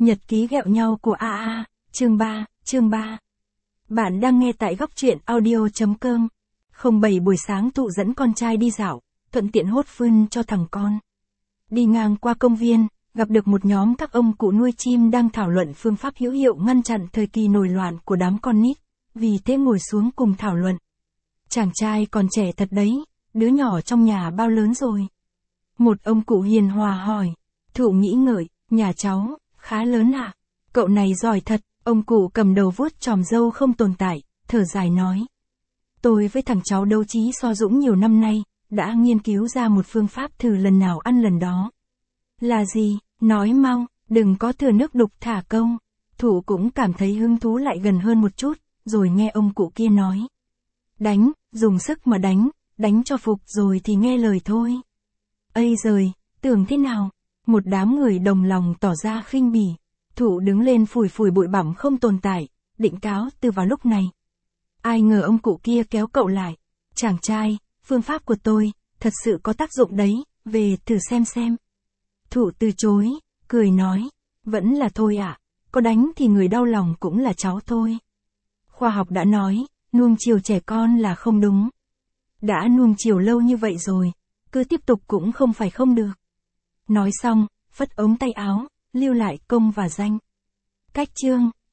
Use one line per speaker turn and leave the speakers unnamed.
Nhật ký ghẹo nhau của AA, chương 3. Bạn đang nghe tại góc truyện audio.com. 07 buổi sáng Thụ dẫn con trai đi dạo, thuận tiện hốt phân cho thằng con. Đi ngang qua công viên, gặp được một nhóm các ông cụ nuôi chim đang thảo luận phương pháp hữu hiệu ngăn chặn thời kỳ nổi loạn của đám con nít, vì thế ngồi xuống cùng thảo luận. Chàng trai còn trẻ thật đấy, đứa nhỏ trong nhà bao lớn rồi? Một ông cụ hiền hòa hỏi. Thụ nghĩ ngợi, nhà cháu, khá lớn ạ. Cậu này giỏi thật, ông cụ cầm đầu vuốt chòm râu không tồn tại, thở dài nói. Tôi với thằng cháu đấu trí so dũng nhiều năm nay, đã nghiên cứu ra một phương pháp thử lần nào ăn lần đó. Là gì? Nói mau, đừng có thừa nước đục thả câu. Thụ cũng cảm thấy hứng thú lại gần hơn một chút, rồi nghe ông cụ kia nói. Đánh, dùng sức mà đánh cho phục rồi thì nghe lời thôi. Ây giời, tưởng thế nào? Một đám người đồng lòng tỏ ra khinh bỉ. Thụ đứng lên phủi phủi bụi bặm không tồn tại, định cáo từ vào lúc này. Ai ngờ ông cụ kia kéo cậu lại. Chàng trai, phương pháp của tôi, thật sự có tác dụng đấy, về thử xem. Thụ từ chối, cười nói, vẫn là thôi ạ, có đánh thì người đau lòng cũng là cháu thôi. Khoa học đã nói, nuông chiều trẻ con là không đúng. Đã nuông chiều lâu như vậy rồi, cứ tiếp tục cũng không phải không được. Nói xong, phất ống tay áo, lưu lại công và danh. Cách chương,